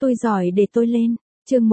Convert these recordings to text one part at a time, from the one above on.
Tôi giỏi để tôi lên. Chương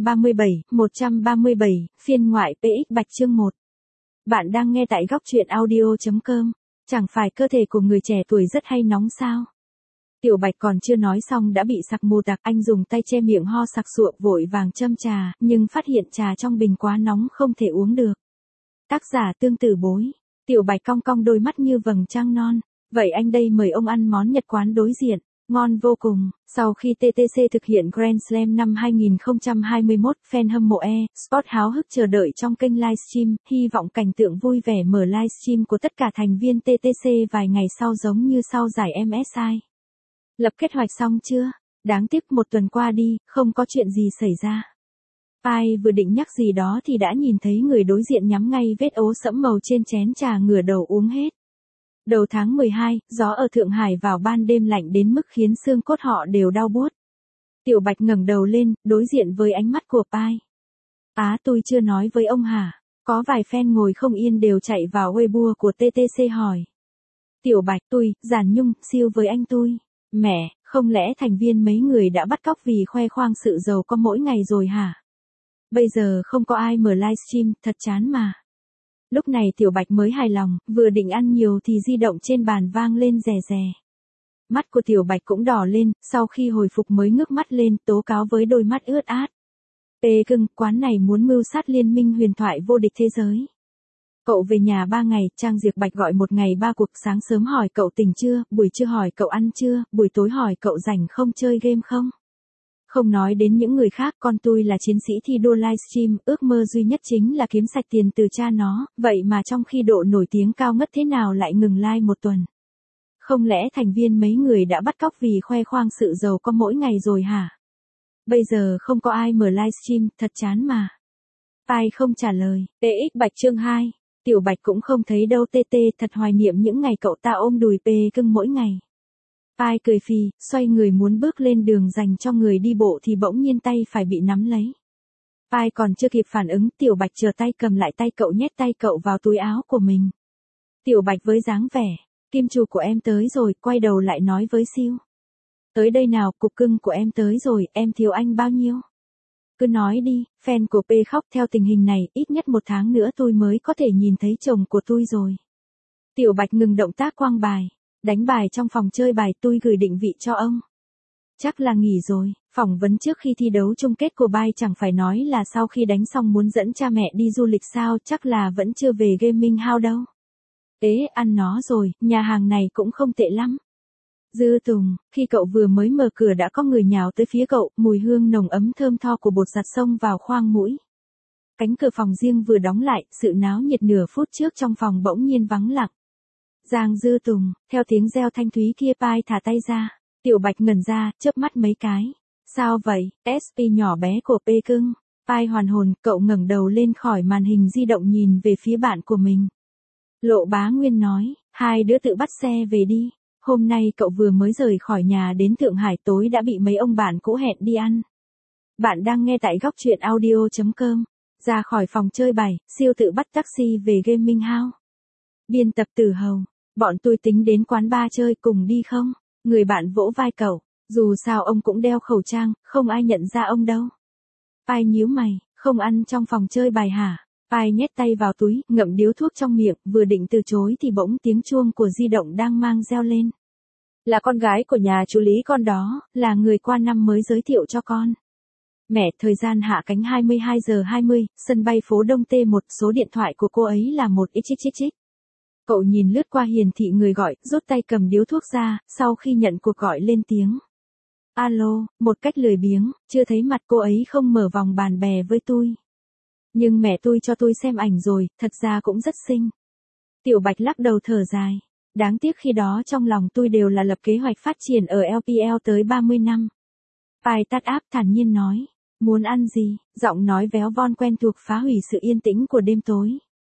137, phiên ngoại PX Bạch chương 1. Bạn đang nghe tại góc truyện audio.com. Chẳng phải cơ thể của người trẻ tuổi rất hay nóng sao? Tiểu Bạch còn chưa nói xong đã bị sặc mù tạc, anh dùng tay che miệng ho sặc sụa vội vàng châm trà, nhưng phát hiện trà trong bình quá nóng không thể uống được. Tác giả Tương Tử Bối. Tiểu Bạch cong cong đôi mắt như vầng trăng non. Vậy anh đây mời ông ăn món Nhật quán đối diện. Ngon vô cùng. Sau khi TTC thực hiện Grand Slam năm 2021, fan hâm mộ eSports háo hức chờ đợi trong kênh livestream, hy vọng cảnh tượng vui vẻ mở livestream của tất cả thành viên TTC vài ngày sau giống như sau giải MSI. Lập kế hoạch xong chưa? Đáng tiếc một tuần qua đi, không có chuyện gì xảy ra. Ai vừa định nhắc gì đó thì đã nhìn thấy người đối diện nhắm ngay vết ố sẫm màu trên chén trà ngửa đầu uống hết. Đầu tháng 12, gió ở Thượng Hải vào ban đêm lạnh đến mức khiến xương cốt họ đều đau buốt. Tiểu Bạch ngẩng đầu lên, đối diện với ánh mắt của Pai. Tôi chưa nói với ông hả? Có vài fan ngồi không yên đều chạy vào Weibo của TTC hỏi. Tiểu Bạch, Giản Nhung, siêu với anh tôi. Mẹ, không lẽ thành viên mấy người đã bắt cóc vì khoe khoang sự giàu có mỗi ngày rồi hả? Bây giờ không có ai mở livestream, thật chán mà. Lúc này Tiểu Bạch mới hài lòng, vừa định ăn nhiều thì di động trên bàn vang lên rè rè. Mắt của Tiểu Bạch cũng đỏ lên, sau khi hồi phục mới ngước mắt lên, tố cáo với đôi mắt ướt át. Cưng, quán này muốn mưu sát liên minh huyền thoại vô địch thế giới. Cậu về nhà 3 ngày, Trang Diệp Bạch gọi một ngày 3 cuộc, sáng sớm hỏi cậu tỉnh chưa, buổi trưa hỏi cậu ăn chưa, buổi tối hỏi cậu rảnh không chơi game không. Không nói đến những người khác, con tôi là chiến sĩ thi đua livestream, ước mơ duy nhất chính là kiếm sạch tiền từ cha nó, vậy mà trong khi độ nổi tiếng cao ngất thế nào lại ngừng live một tuần. Không lẽ thành viên mấy người đã bắt cóc vì khoe khoang sự giàu có mỗi ngày rồi hả? Bây giờ không có ai mở livestream, thật chán mà. Pai không trả lời. TX Bạch chương 2. Tiểu Bạch cũng không thấy đâu TT, thật hoài niệm những ngày cậu ta ôm đùi cưng mỗi ngày. Pai cười phì, xoay người muốn bước lên đường dành cho người đi bộ thì bỗng nhiên tay phải bị nắm lấy. Pai còn chưa kịp phản ứng, Tiểu Bạch chờ tay cầm lại tay cậu, nhét tay cậu vào túi áo của mình. Tiểu Bạch với dáng vẻ, kim chủ của em tới rồi, quay đầu lại nói với Siêu. Tới đây nào, cục cưng của em tới rồi, em thiếu anh bao nhiêu? Cứ nói đi, fan của P khóc. Theo tình hình này, ít nhất 1 tháng nữa tôi mới có thể nhìn thấy chồng của tôi rồi. Tiểu Bạch ngừng động tác quăng bài. Đánh bài trong phòng chơi bài, tôi gửi định vị cho ông. Chắc là nghỉ rồi. Phỏng vấn trước khi thi đấu chung kết của Bai chẳng phải nói là sau khi đánh xong muốn dẫn cha mẹ đi du lịch sao, chắc là vẫn chưa về gaming house đâu. Ăn nó rồi, nhà hàng này cũng không tệ lắm. Dư Tùng, khi cậu vừa mới mở cửa đã có người nhào tới phía cậu, mùi hương nồng ấm thơm tho của bột giặt xông vào khoang mũi. Cánh cửa phòng riêng vừa đóng lại, sự náo nhiệt nửa phút trước trong phòng bỗng nhiên vắng lặng. Giang Dư Tùng, theo tiếng reo thanh thúy kia Pai thả tay ra. Tiểu Bạch ngẩn ra, chớp mắt mấy cái. Sao vậy, SP nhỏ bé của P cưng? Pai hoàn hồn, cậu ngẩng đầu lên khỏi màn hình di động nhìn về phía bạn của mình. Lộ Bá Nguyên nói, hai đứa tự bắt xe về đi. Hôm nay cậu vừa mới rời khỏi nhà đến Thượng Hải, tối đã bị mấy ông bạn cũ hẹn đi ăn. Bạn đang nghe tại góc truyện audio.com. Ra khỏi phòng chơi bài, Siêu tự bắt taxi về gaming house. Biên tập Tử Hầu, bọn tôi tính đến quán bar chơi cùng đi không? Người bạn vỗ vai cậu, dù sao ông cũng đeo khẩu trang, không ai nhận ra ông đâu. Pai nhíu mày, không ăn trong phòng chơi bài hả? Pai nhét tay vào túi, ngậm điếu thuốc trong miệng, vừa định từ chối thì bỗng tiếng chuông của di động đang mang reo lên. Là con gái của nhà chú Lý con đó, là người qua năm mới giới thiệu cho con. Mẹ, thời gian hạ cánh 22 giờ 20, sân bay phố Đông T1, số điện thoại của cô ấy là 1xxxx. Cậu nhìn lướt qua hiển thị người gọi, rút tay cầm điếu thuốc ra, sau khi nhận cuộc gọi lên tiếng. Alo, một cách lười biếng, chưa thấy mặt cô ấy không mở vòng bàn bè với tôi. Nhưng mẹ tôi cho tôi xem ảnh rồi, thật ra cũng rất xinh. Tiểu Bạch lắc đầu thở dài. Đáng tiếc khi đó trong lòng tôi đều là lập kế hoạch phát triển ở LPL tới 30 năm. Pai tắt áp thản nhiên nói. Muốn ăn gì? Giọng nói véo von quen thuộc phá hủy sự yên tĩnh của đêm tối.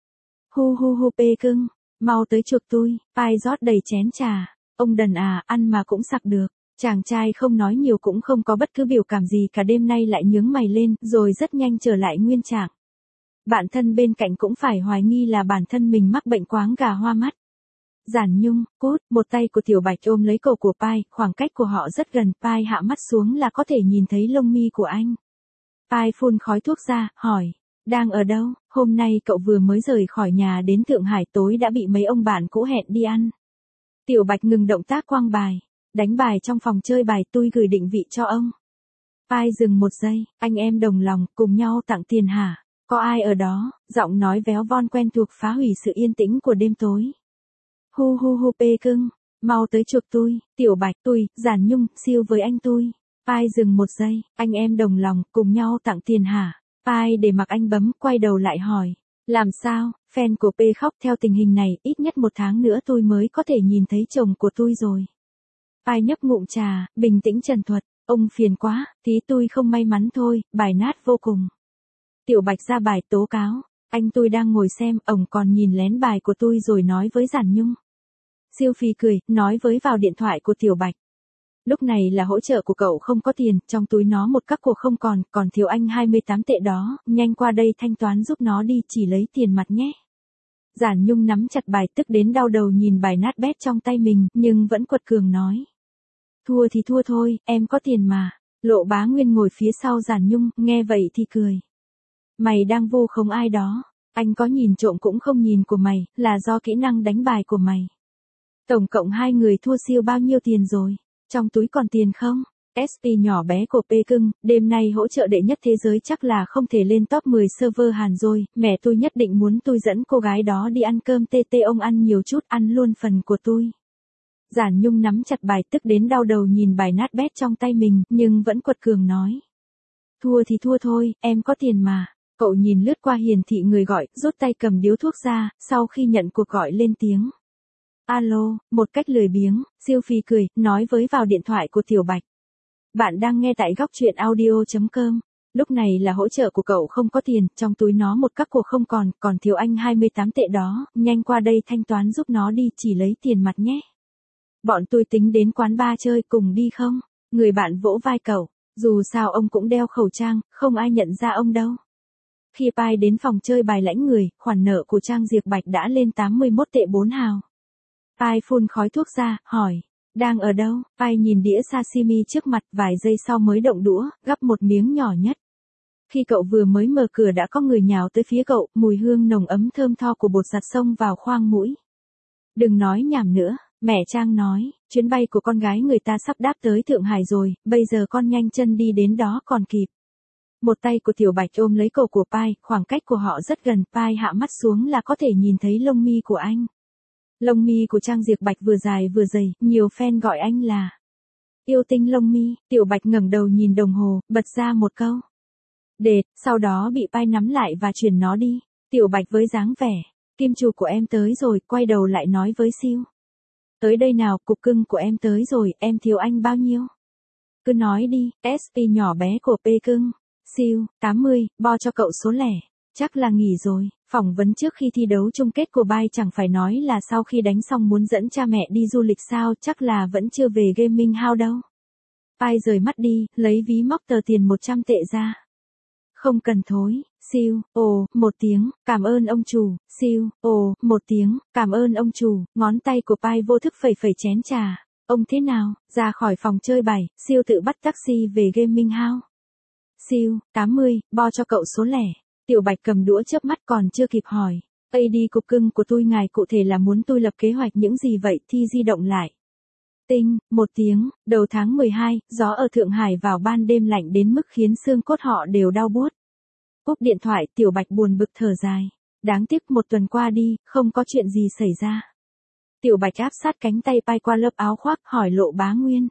Hu P cưng, mau tới chuộc tôi. Pai rót đầy chén trà. Ông đần à, ăn mà cũng sặc được. Chàng trai không nói nhiều cũng không có bất cứ biểu cảm gì cả, đêm nay lại nhướng mày lên, rồi rất nhanh trở lại nguyên trạng. Bạn thân bên cạnh cũng phải hoài nghi là bản thân mình mắc bệnh quáng gà hoa mắt. Giản Nhung, cút, một tay của Tiểu Bạch ôm lấy cổ của Pai, khoảng cách của họ rất gần, Pai hạ mắt xuống là có thể nhìn thấy lông mi của anh. Pai phun khói thuốc ra, hỏi, đang ở đâu, hôm nay cậu vừa mới rời khỏi nhà đến Thượng Hải tối đã bị mấy ông bạn cũ hẹn đi ăn. Tiểu Bạch ngừng động tác quăng bài, đánh bài trong phòng chơi bài tôi gửi định vị cho ông. Pai dừng một giây, anh em đồng lòng, cùng nhau tặng tiền hả? Có ai ở đó? Giọng nói véo von quen thuộc phá hủy sự yên tĩnh của đêm tối. Hu hu hu Pê cưng, mau tới chuộc tôi, Tiểu Bạch tôi, Giản Nhung, siêu với anh tôi. Pai dừng một giây, anh em đồng lòng, cùng nhau tặng tiền hả? Pai để mặc anh bấm, quay đầu lại hỏi. Làm sao, fan của Pê khóc theo tình hình này, ít nhất 1 tháng nữa tôi mới có thể nhìn thấy chồng của tôi rồi. Pai nhấp ngụm trà, bình tĩnh trần thuật, ông phiền quá, tí tôi không may mắn thôi, bài nát vô cùng. Tiểu Bạch ra bài tố cáo, anh tôi đang ngồi xem, ổng còn nhìn lén bài của tôi rồi nói với Giản Nhung. Siêu Phi cười, nói với vào điện thoại của Tiểu Bạch. Lúc này là hỗ trợ của cậu không có tiền, trong túi nó một các cuộc không còn thiếu anh 28 tệ đó, nhanh qua đây thanh toán giúp nó đi, chỉ lấy tiền mặt nhé. Giản Nhung nắm chặt bài tức đến đau đầu nhìn bài nát bét trong tay mình, nhưng vẫn quật cường nói. Thua thì thua thôi, em có tiền mà. Lộ Bá Nguyên ngồi phía sau Giản Nhung, nghe vậy thì cười. Mày đang vu khống ai đó, anh có nhìn trộm cũng không nhìn của mày, là do kỹ năng đánh bài của mày. Tổng cộng 2 người thua siêu bao nhiêu tiền rồi, trong túi còn tiền không? SP nhỏ bé của Pê cưng, đêm nay hỗ trợ đệ nhất thế giới chắc là không thể lên top 10 server Hàn rồi, mẹ tôi nhất định muốn tôi dẫn cô gái đó đi ăn cơm TT ông ăn nhiều chút, ăn luôn phần của tôi. Giản Nhung nắm chặt bài tức đến đau đầu nhìn bài nát bét trong tay mình, nhưng vẫn quật cường nói. Thua thì thua thôi, em có tiền mà. Cậu nhìn lướt qua hiển thị người gọi, rút tay cầm điếu thuốc ra, sau khi nhận cuộc gọi lên tiếng. Alo, một cách lười biếng, Siêu Phi cười, nói với vào điện thoại của Tiểu Bạch. Bạn đang nghe tại góc truyện audio.com. Lúc này là hỗ trợ của cậu không có tiền, trong túi nó một các cuộc không còn thiếu anh 28 tệ đó, nhanh qua đây thanh toán giúp nó đi, chỉ lấy tiền mặt nhé. Bọn tôi tính đến quán bar chơi cùng đi không? Người bạn vỗ vai cậu, dù sao ông cũng đeo khẩu trang, không ai nhận ra ông đâu. Khi Pai đến phòng chơi bài lãnh người, khoản nợ của Trang Diệp Bạch đã lên 81 tệ 4 hào. Pai phun khói thuốc ra, hỏi, đang ở đâu? Pai nhìn đĩa sashimi trước mặt, vài giây sau mới động đũa, gắp một miếng nhỏ nhất. Khi cậu vừa mới mở cửa đã có người nhào tới phía cậu, mùi hương nồng ấm thơm tho của bột giặt xông vào khoang mũi. Đừng nói nhảm nữa, mẹ Trang nói, chuyến bay của con gái người ta sắp đáp tới Thượng Hải rồi, bây giờ con nhanh chân đi đến đó còn kịp. Một tay của Tiểu Bạch ôm lấy cổ của Pai, khoảng cách của họ rất gần, Pai hạ mắt xuống là có thể nhìn thấy lông mi của anh. Lông mi của Trang Diệp Bạch vừa dài vừa dày, nhiều fan gọi anh là yêu tinh lông mi. Tiểu Bạch ngẩng đầu nhìn đồng hồ, bật ra một câu. Đệt, sau đó bị Pai nắm lại và chuyển nó đi. Tiểu Bạch với dáng vẻ, kim chủ của em tới rồi, quay đầu lại nói với Siêu. Tới đây nào, cục cưng của em tới rồi, em thiếu anh bao nhiêu? Cứ nói đi, SP nhỏ bé của P cưng. Siêu, 80, bo cho cậu số lẻ. Chắc là nghỉ rồi. Phỏng vấn trước khi thi đấu chung kết của Bai chẳng phải nói là sau khi đánh xong muốn dẫn cha mẹ đi du lịch sao, chắc là vẫn chưa về gaming house đâu. Bai rời mắt đi, lấy ví móc tờ tiền 100 tệ ra. Không cần thối. Siêu, ồ, một tiếng, cảm ơn ông chủ. Siêu, ồ, một tiếng, cảm ơn ông chủ. Ngón tay của Pai vô thức phẩy phẩy chén trà. Ông thế nào? Ra khỏi phòng chơi bài, Siêu tự bắt taxi về gaming house. Siêu, 80, bo cho cậu số lẻ. Tiểu Bạch cầm đũa chớp mắt còn chưa kịp hỏi. AD cục cưng của tôi ngài cụ thể là muốn tôi lập kế hoạch những gì vậy? Thi di động lại. Tinh, một tiếng, đầu tháng 12, gió ở Thượng Hải vào ban đêm lạnh đến mức khiến xương cốt họ đều đau buốt. Cúp điện thoại, Tiểu Bạch buồn bực thở dài. Đáng tiếc 1 tuần qua đi, không có chuyện gì xảy ra. Tiểu Bạch áp sát cánh tay Pai qua lớp áo khoác, hỏi Lộ Bá Nguyên.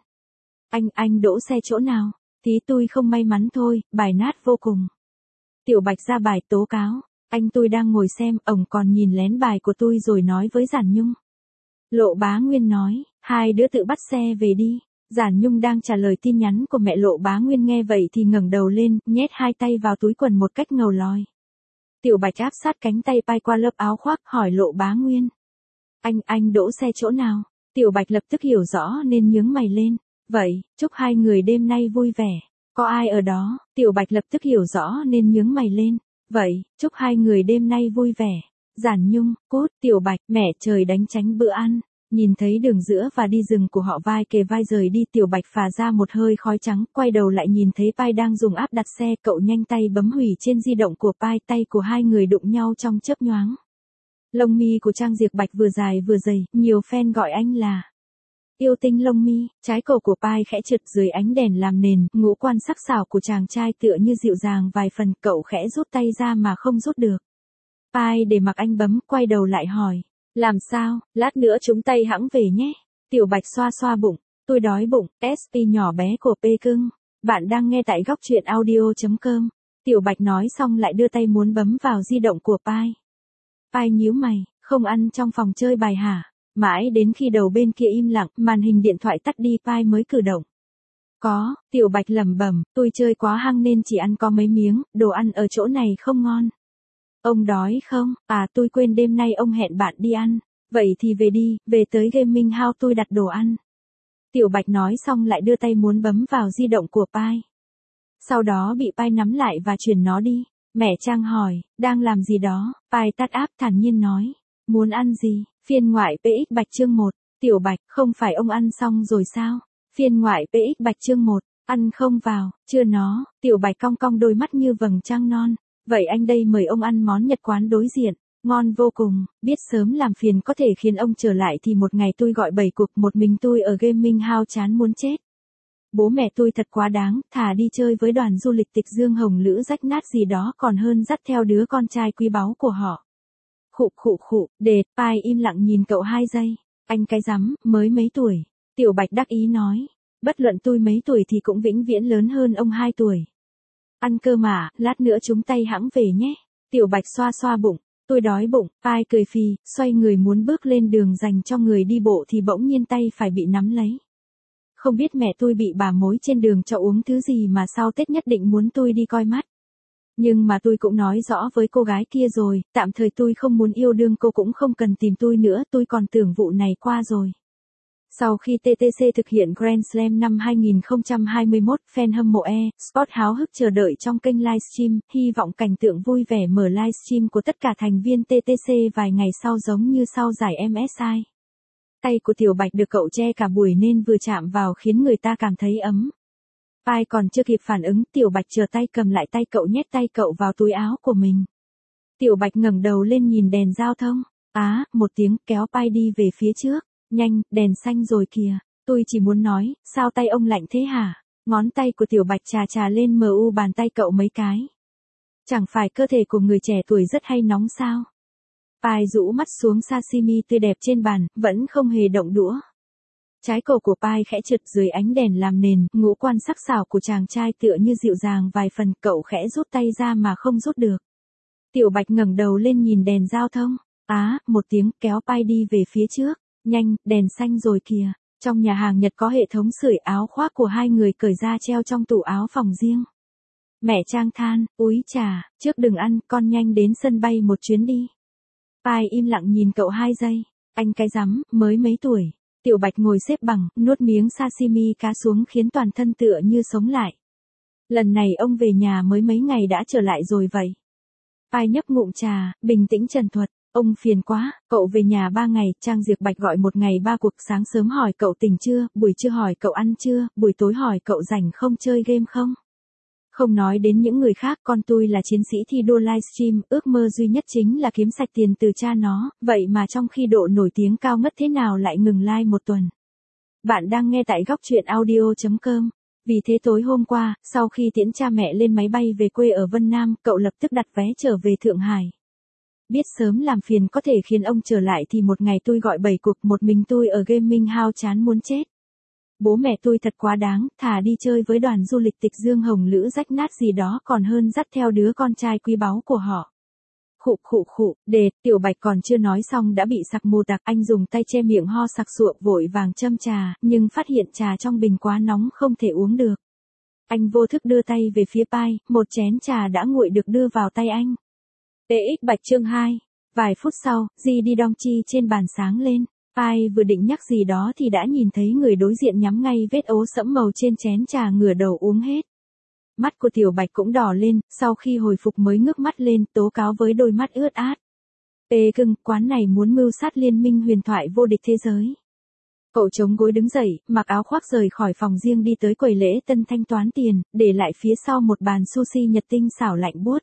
Anh đỗ xe chỗ nào? Tí tôi không may mắn thôi, bài nát vô cùng. Tiểu Bạch ra bài tố cáo, anh tôi đang ngồi xem, ổng còn nhìn lén bài của tôi rồi nói với Giản Nhung. Lộ Bá Nguyên nói, 2 đứa tự bắt xe về đi. Giản Nhung đang trả lời tin nhắn của mẹ Lộ Bá Nguyên nghe vậy thì ngẩng đầu lên, nhét 2 tay vào túi quần một cách ngầu lòi. Tiểu Bạch áp sát cánh tay Pai qua lớp áo khoác, hỏi Lộ Bá Nguyên. Anh đỗ xe chỗ nào? Tiểu Bạch lập tức hiểu rõ nên nhướng mày lên. Vậy, chúc 2 người đêm nay vui vẻ. Có ai ở đó? Tiểu Bạch lập tức hiểu rõ nên nhướng mày lên. Vậy, chúc 2 người đêm nay vui vẻ. Giản Nhung, cút, Tiểu Bạch, mẹ trời đánh tránh bữa ăn. Nhìn thấy Đường Giữa và Đi Rừng của họ vai kề vai rời đi, Tiểu Bạch phà ra một hơi khói trắng, quay đầu lại nhìn thấy Pai đang dùng áp đặt xe, cậu nhanh tay bấm hủy trên di động của Pai, tay của hai người đụng nhau trong chớp nhoáng. Lông mi của Trang Diệp Bạch vừa dài vừa dày, nhiều fan gọi anh là yêu tinh lông mi, trái cổ của Pai khẽ trượt dưới ánh đèn làm nền, ngũ quan sắc sảo của chàng trai tựa như dịu dàng vài phần, cậu khẽ rút tay ra mà không rút được. Pai để mặc anh bấm, quay đầu lại hỏi, làm sao, lát nữa chúng tay hẵng về nhé. Tiểu Bạch xoa xoa bụng, tôi đói bụng, SP nhỏ bé của P cưng. Bạn đang nghe tại góc truyện audio.com. Tiểu Bạch nói xong lại đưa tay muốn bấm vào di động của Pai. Pai nhíu mày, không ăn trong phòng chơi bài hả? Mãi đến khi đầu bên kia im lặng, màn hình điện thoại tắt đi, Pai mới cử động. Có, Tiểu Bạch lẩm bẩm, tôi chơi quá hăng nên chỉ ăn có mấy miếng, đồ ăn ở chỗ này không ngon. Ông đói không? À, tôi quên đêm nay ông hẹn bạn đi ăn. Vậy thì về đi, về tới Gaming House tôi đặt đồ ăn. Tiểu Bạch nói xong lại đưa tay muốn bấm vào di động của Pai. Sau đó bị Pai nắm lại và chuyển nó đi. Mẹ Trang hỏi, đang làm gì đó? Pai tắt áp thản nhiên nói, muốn ăn gì? Phiên ngoại PX Bạch chương 1. Tiểu Bạch, không phải ông ăn xong rồi sao? Phiên ngoại PX Bạch chương 1. Ăn không vào, chưa nó. Tiểu Bạch cong cong đôi mắt như vầng trăng non. Vậy anh đây mời ông ăn món Nhật quán đối diện. Ngon vô cùng, biết sớm làm phiền có thể khiến ông trở lại thì một ngày tôi gọi 7 cuộc, một mình tôi ở Gaming House chán muốn chết. Bố mẹ tôi thật quá đáng, thà đi chơi với đoàn du lịch Tịch Dương Hồng Lữ rách nát gì đó còn hơn dắt theo đứa con trai quý báu của họ. Khụ, Pai im lặng nhìn cậu 2 giây. Anh cái rắm, mới mấy tuổi. Tiểu Bạch đắc ý nói. Bất luận tôi mấy tuổi thì cũng vĩnh viễn lớn hơn ông 2 tuổi. Ăn cơ mà, lát nữa chúng tay hẵng về nhé. Tiểu Bạch xoa xoa bụng. Tôi đói bụng, Pai cười phì, xoay người muốn bước lên đường dành cho người đi bộ thì bỗng nhiên tay phải bị nắm lấy. Không biết mẹ tôi bị bà mối trên đường cho uống thứ gì mà sau Tết nhất định muốn tôi đi coi mắt. Nhưng mà tôi cũng nói rõ với cô gái kia rồi, tạm thời tôi không muốn yêu đương, cô cũng không cần tìm tôi nữa, tôi còn tưởng vụ này qua rồi. Sau khi TTC thực hiện Grand Slam năm 2021, fan hâm mộ eSports háo hức chờ đợi trong kênh livestream, hy vọng cảnh tượng vui vẻ mở livestream của tất cả thành viên TTC vài ngày sau giống như sau giải MSI. Tay của Tiểu Bạch được cậu che cả buổi nên vừa chạm vào khiến người ta cảm thấy ấm. Pai còn chưa kịp phản ứng, Tiểu Bạch chờ tay cầm lại tay cậu, nhét tay cậu vào túi áo của mình. Tiểu Bạch ngẩng đầu lên nhìn đèn giao thông. Một tiếng kéo Pai đi về phía trước. Nhanh, đèn xanh rồi kìa. Tôi chỉ muốn nói, sao tay ông lạnh thế hả? Ngón tay của Tiểu Bạch chà lên mu bàn tay cậu mấy cái. Chẳng phải cơ thể của người trẻ tuổi rất hay nóng sao? Pai rũ mắt xuống sashimi tươi đẹp trên bàn, vẫn không hề động đũa. Trái cổ của Pai khẽ trượt dưới ánh đèn làm nền, ngũ quan sắc sảo của chàng trai tựa như dịu dàng vài phần, cậu khẽ rút tay ra mà không rút được. Tiểu Bạch ngẩng đầu lên nhìn đèn giao thông. Một tiếng kéo Pai đi về phía trước. Nhanh, đèn xanh rồi kìa. Trong nhà hàng Nhật có hệ thống sưởi, áo khoác của hai người cởi ra treo trong tủ áo phòng riêng. Mẹ Trang than, úi chà, trước đừng ăn, con nhanh đến sân bay một chuyến đi. Pai im lặng nhìn cậu 2 giây. Anh cái rắm, mới mấy tuổi. Tiểu Bạch ngồi xếp bằng, nuốt miếng sashimi cá xuống khiến toàn thân tựa như sống lại. Lần này ông về nhà mới mấy ngày đã trở lại rồi vậy. Pai nhấp ngụm trà, bình tĩnh trần thuật. Ông phiền quá, cậu về nhà 3 ngày, Trang Diệp Bạch gọi một ngày 3 cuộc, sáng sớm hỏi cậu tỉnh chưa, buổi trưa hỏi cậu ăn chưa, buổi tối hỏi cậu rảnh không, chơi game không. Không nói đến những người khác, con tôi là chiến sĩ thi đua livestream, ước mơ duy nhất chính là kiếm sạch tiền từ cha nó, vậy mà trong khi độ nổi tiếng cao ngất thế nào lại ngừng like một tuần. Bạn đang nghe tại góc truyện audio.com. Vì thế tối hôm qua, sau khi tiễn cha mẹ lên máy bay về quê ở Vân Nam, cậu lập tức đặt vé trở về Thượng Hải. Biết sớm làm phiền có thể khiến ông trở lại thì một ngày tôi gọi 7 cuộc, một mình tôi ở Gaming House chán muốn chết. Bố mẹ tôi thật quá đáng, thà đi chơi với đoàn du lịch Tịch Dương Hồng Lữ rách nát gì đó còn hơn dắt theo đứa con trai quý báu của họ. Khụ, Tiểu Bạch còn chưa nói xong đã bị sặc mù tạc, anh dùng tay che miệng ho sặc sụa vội vàng châm trà, nhưng phát hiện trà trong bình quá nóng không thể uống được. Anh vô thức đưa tay về phía Pai, một chén trà đã nguội được đưa vào tay anh. TX Bạch chương 2. Vài phút sau, Di đi Dong Chi trên bàn sáng lên. Pai vừa định nhắc gì đó thì đã nhìn thấy người đối diện nhắm ngay vết ố sẫm màu trên chén trà, ngửa đầu uống hết. Mắt của Tiểu Bạch cũng đỏ lên, sau khi hồi phục mới ngước mắt lên, tố cáo với đôi mắt ướt át. Ê cưng, quán này muốn mưu sát liên minh huyền thoại vô địch thế giới. Cậu chống gối đứng dậy, mặc áo khoác rời khỏi phòng riêng đi tới quầy lễ tân thanh toán tiền, để lại phía sau một bàn sushi Nhật tinh xảo lạnh buốt.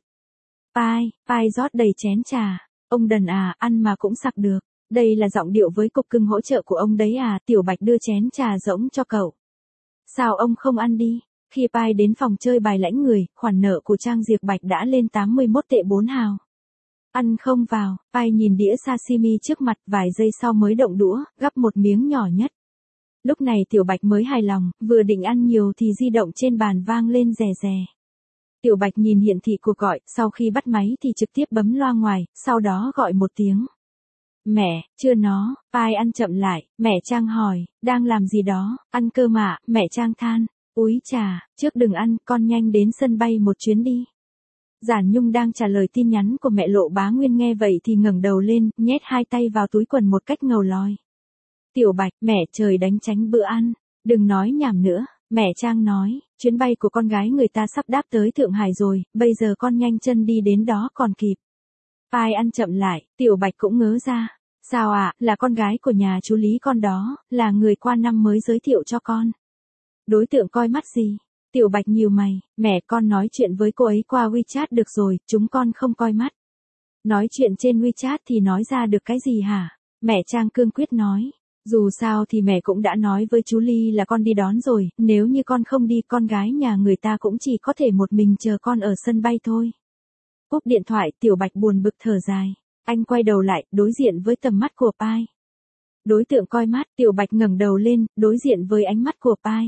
Pai rót đầy chén trà. Ông đần à, ăn mà cũng sặc được. Đây là giọng điệu với cục cưng hỗ trợ của ông đấy à, Tiểu Bạch đưa chén trà rỗng cho cậu. Sao ông không ăn đi? Khi Pai đến phòng chơi bài lãnh người, khoản nợ của Trang Diệp Bạch đã lên 81 tệ 4 hào. Ăn không vào, Pai nhìn đĩa sashimi trước mặt, vài giây sau mới động đũa, gắp một miếng nhỏ nhất. Lúc này Tiểu Bạch mới hài lòng, vừa định ăn nhiều thì di động trên bàn vang lên rè rè. Tiểu Bạch nhìn hiển thị cuộc gọi, sau khi bắt máy thì trực tiếp bấm loa ngoài, sau đó gọi một tiếng. Mẹ, chưa nó, Pai ăn chậm lại, mẹ Trang hỏi, đang làm gì đó, ăn cơm ạ, mẹ Trang than, úi chà, trước đừng ăn, con nhanh đến sân bay một chuyến đi. Giản Nhung đang trả lời tin nhắn của mẹ Lộ Bá Nguyên nghe vậy thì ngẩng đầu lên, nhét hai tay vào túi quần một cách ngầu lòi. Tiểu Bạch, mẹ trời đánh tránh bữa ăn, đừng nói nhảm nữa, mẹ Trang nói, chuyến bay của con gái người ta sắp đáp tới Thượng Hải rồi, bây giờ con nhanh chân đi đến đó còn kịp. Pai ăn chậm lại, Tiểu Bạch cũng ngớ ra. Sao ạ, là con gái của nhà chú Lý con đó, là người qua năm mới giới thiệu cho con. Đối tượng coi mắt gì? Tiểu Bạch nhíu mày, mẹ con nói chuyện với cô ấy qua WeChat được rồi, chúng con không coi mắt. Nói chuyện trên WeChat thì nói ra được cái gì hả? Mẹ Trang cương quyết nói. Dù sao thì mẹ cũng đã nói với chú Ly là con đi đón rồi, nếu như con không đi con gái nhà người ta cũng chỉ có thể một mình chờ con ở sân bay thôi. Cúp điện thoại, Tiểu Bạch buồn bực thở dài. Anh quay đầu lại, đối diện với tầm mắt của Pai. Đối tượng coi mắt, Tiểu Bạch ngẩng đầu lên, đối diện với ánh mắt của Pai.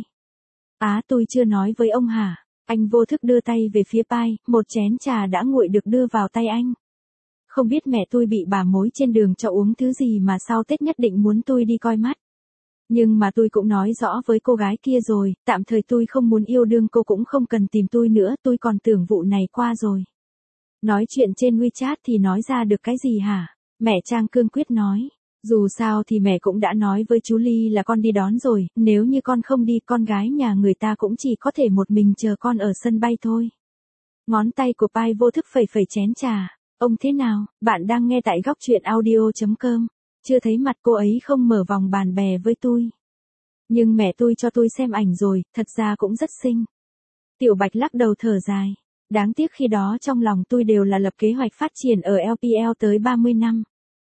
Tôi chưa nói với ông hả? Anh vô thức đưa tay về phía Pai, một chén trà đã nguội được đưa vào tay anh. Không biết mẹ tôi bị bà mối trên đường cho uống thứ gì mà sau Tết nhất định muốn tôi đi coi mắt. Nhưng mà tôi cũng nói rõ với cô gái kia rồi, tạm thời tôi không muốn yêu đương, cô cũng không cần tìm tôi nữa, tôi còn tưởng vụ này qua rồi. Nói chuyện trên WeChat thì nói ra được cái gì hả? Mẹ Trang cương quyết nói. Dù sao thì mẹ cũng đã nói với chú Ly là con đi đón rồi, nếu như con không đi con gái nhà người ta cũng chỉ có thể một mình chờ con ở sân bay thôi. Ngón tay của Pai vô thức phẩy phẩy chén trà. Ông thế nào, bạn đang nghe tại góc truyện audio.com. Chưa thấy mặt cô ấy không mở vòng bàn bè với tôi. Nhưng mẹ tôi cho tôi xem ảnh rồi, thật ra cũng rất xinh. Tiểu Bạch lắc đầu thở dài. Đáng tiếc khi đó trong lòng tôi đều là lập kế hoạch phát triển ở LPL tới 30 năm.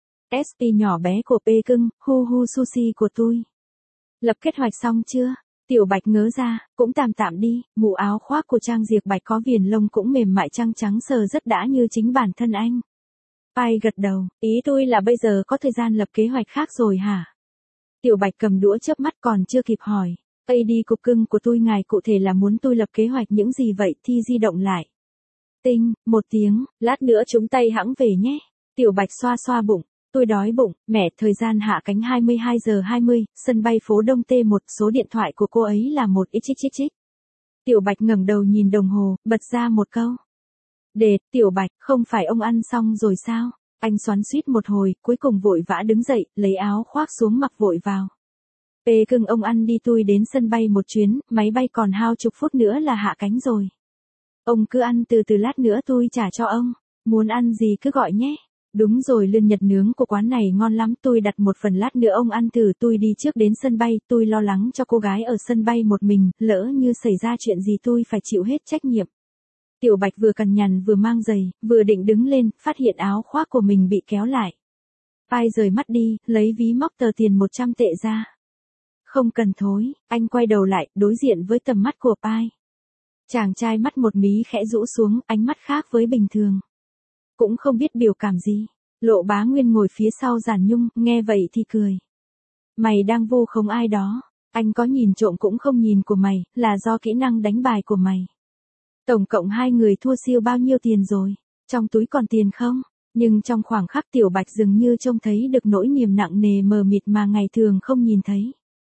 SP nhỏ bé của P cưng, hu hu sushi của tôi. Lập kế hoạch xong chưa? Tiểu Bạch ngớ ra, cũng tạm tạm đi, mũ áo khoác của Trang Diệp Bạch có viền lông cũng mềm mại trắng trắng sờ rất đã như chính bản thân anh. Pai gật đầu, ý tôi là bây giờ có thời gian lập kế hoạch khác rồi hả? Tiểu Bạch cầm đũa chớp mắt còn chưa kịp hỏi. AD cục cưng của tôi ngài cụ thể là muốn tôi lập kế hoạch những gì vậy thì di động lại. Tinh, một tiếng, lát nữa chúng tay hẵng về nhé. Tiểu Bạch xoa xoa bụng. Tôi đói bụng, mẹ, thời gian hạ cánh 22 giờ 20, sân bay phố Đông T1, số điện thoại của cô ấy là 1xxxx. Tiểu Bạch ngẩng đầu nhìn đồng hồ, bật ra một câu. Đệt, Tiểu Bạch, không phải ông ăn xong rồi sao? Anh xoắn xuýt một hồi, cuối cùng vội vã đứng dậy, lấy áo khoác xuống mặc vội vào. P cưng ông ăn đi, tôi đến sân bay một chuyến, máy bay còn hao chục phút nữa là hạ cánh rồi. Ông cứ ăn từ từ, lát nữa tôi trả cho ông, muốn ăn gì cứ gọi nhé. Đúng rồi, lươn Nhật nướng của quán này ngon lắm, tôi đặt một phần, lát nữa ông ăn thử. Tôi đi trước đến sân bay, tôi lo lắng cho cô gái ở sân bay một mình, lỡ như xảy ra chuyện gì tôi phải chịu hết trách nhiệm. Tiểu Bạch vừa cằn nhằn vừa mang giày, vừa định đứng lên, phát hiện áo khoác của mình bị kéo lại. Pai rời mắt đi, lấy ví móc tờ tiền 100 tệ ra. Không cần thối, anh quay đầu lại, đối diện với tầm mắt của Pai. Chàng trai mắt một mí khẽ rũ xuống, ánh mắt khác với bình thường. Cũng không biết biểu cảm gì. Lộ Bá Nguyên ngồi phía sau Giản Nhung, nghe vậy thì cười. Mày đang vu khống ai đó, anh có nhìn trộm cũng không nhìn của mày, là do kỹ năng đánh bài của mày. Tổng cộng hai người thua siêu bao nhiêu tiền rồi, trong túi còn tiền không? Nhưng trong khoảng khắc Tiểu Bạch dường như trông thấy được nỗi niềm nặng nề mờ mịt mà ngày thường không nhìn thấy.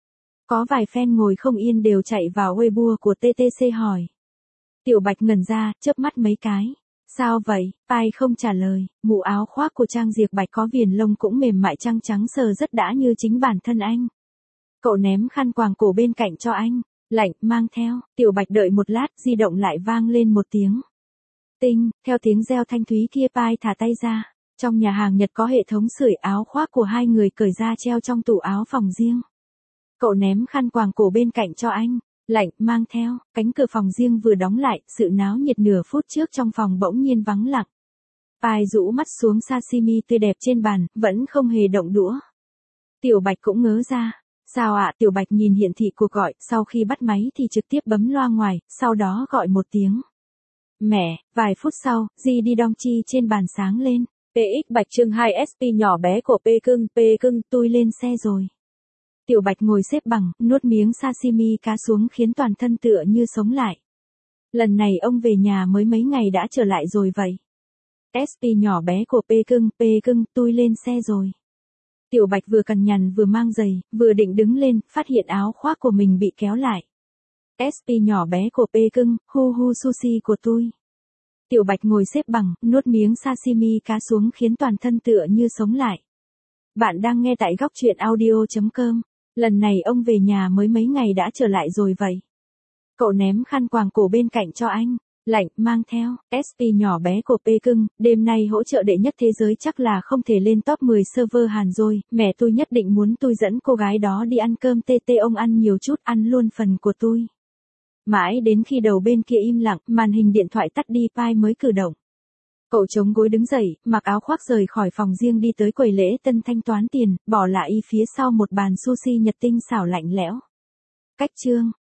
Có vài fan ngồi không yên đều chạy vào Weibo của TTC hỏi. Tiểu Bạch ngẩn ra, chớp mắt mấy cái. Sao vậy? Pai không trả lời, mũ áo khoác của Trang Diệp Bạch có viền lông cũng mềm mại trắng trắng sờ rất đã như chính bản thân anh. Cậu ném khăn quàng cổ bên cạnh cho anh, lạnh, mang theo. Tiểu Bạch đợi một lát, di động lại vang lên một tiếng. Tinh, theo tiếng reo thanh thúy kia Pai thả tay ra. Trong nhà hàng Nhật có hệ thống sưởi, áo khoác của hai người cởi ra treo trong tủ áo phòng riêng. Cậu ném khăn quàng cổ bên cạnh cho anh. Lạnh, mang theo. Cánh cửa phòng riêng vừa đóng lại, sự náo nhiệt nửa phút trước trong phòng bỗng nhiên vắng lặng. Pai rũ mắt xuống sashimi tươi đẹp trên bàn, vẫn không hề động đũa. Tiểu Bạch cũng ngớ ra. Sao ạ? Tiểu Bạch nhìn hiển thị cuộc gọi, sau khi bắt máy thì trực tiếp bấm loa ngoài, sau đó gọi một tiếng. Mẹ, vài phút sau, Di đi đong chi trên bàn sáng lên. PX Bạch chương 2SP nhỏ bé của P cưng, tôi lên xe rồi. Tiểu Bạch ngồi xếp bằng, nuốt miếng sashimi cá xuống khiến toàn thân tựa như sống lại. Lần này ông về nhà mới mấy ngày đã trở lại rồi vậy. SP nhỏ bé của P cưng, tôi lên xe rồi. Tiểu Bạch vừa cằn nhằn vừa mang giày, vừa định đứng lên, phát hiện áo khoác của mình bị kéo lại. SP nhỏ bé của P cưng, hu sushi của tôi. Tiểu Bạch ngồi xếp bằng, nuốt miếng sashimi cá xuống khiến toàn thân tựa như sống lại. Bạn đang nghe tại góc truyện audio.com. Lần này ông về nhà mới mấy ngày đã trở lại rồi vậy. Cậu ném khăn quàng cổ bên cạnh cho anh. Lạnh, mang theo. SP nhỏ bé của P cưng, đêm nay hỗ trợ đệ nhất thế giới chắc là không thể lên top 10 server Hàn rồi. Mẹ tôi nhất định muốn tôi dẫn cô gái đó đi ăn cơm TT, ông ăn nhiều chút, ăn luôn phần của tôi. Mãi đến khi đầu bên kia im lặng, màn hình điện thoại tắt đi, Pai mới cử động. Cậu chống gối đứng dậy, mặc áo khoác rời khỏi phòng riêng đi tới quầy lễ tân thanh toán tiền, bỏ lại phía sau một bàn sushi Nhật tinh xảo lạnh lẽo. Cách chương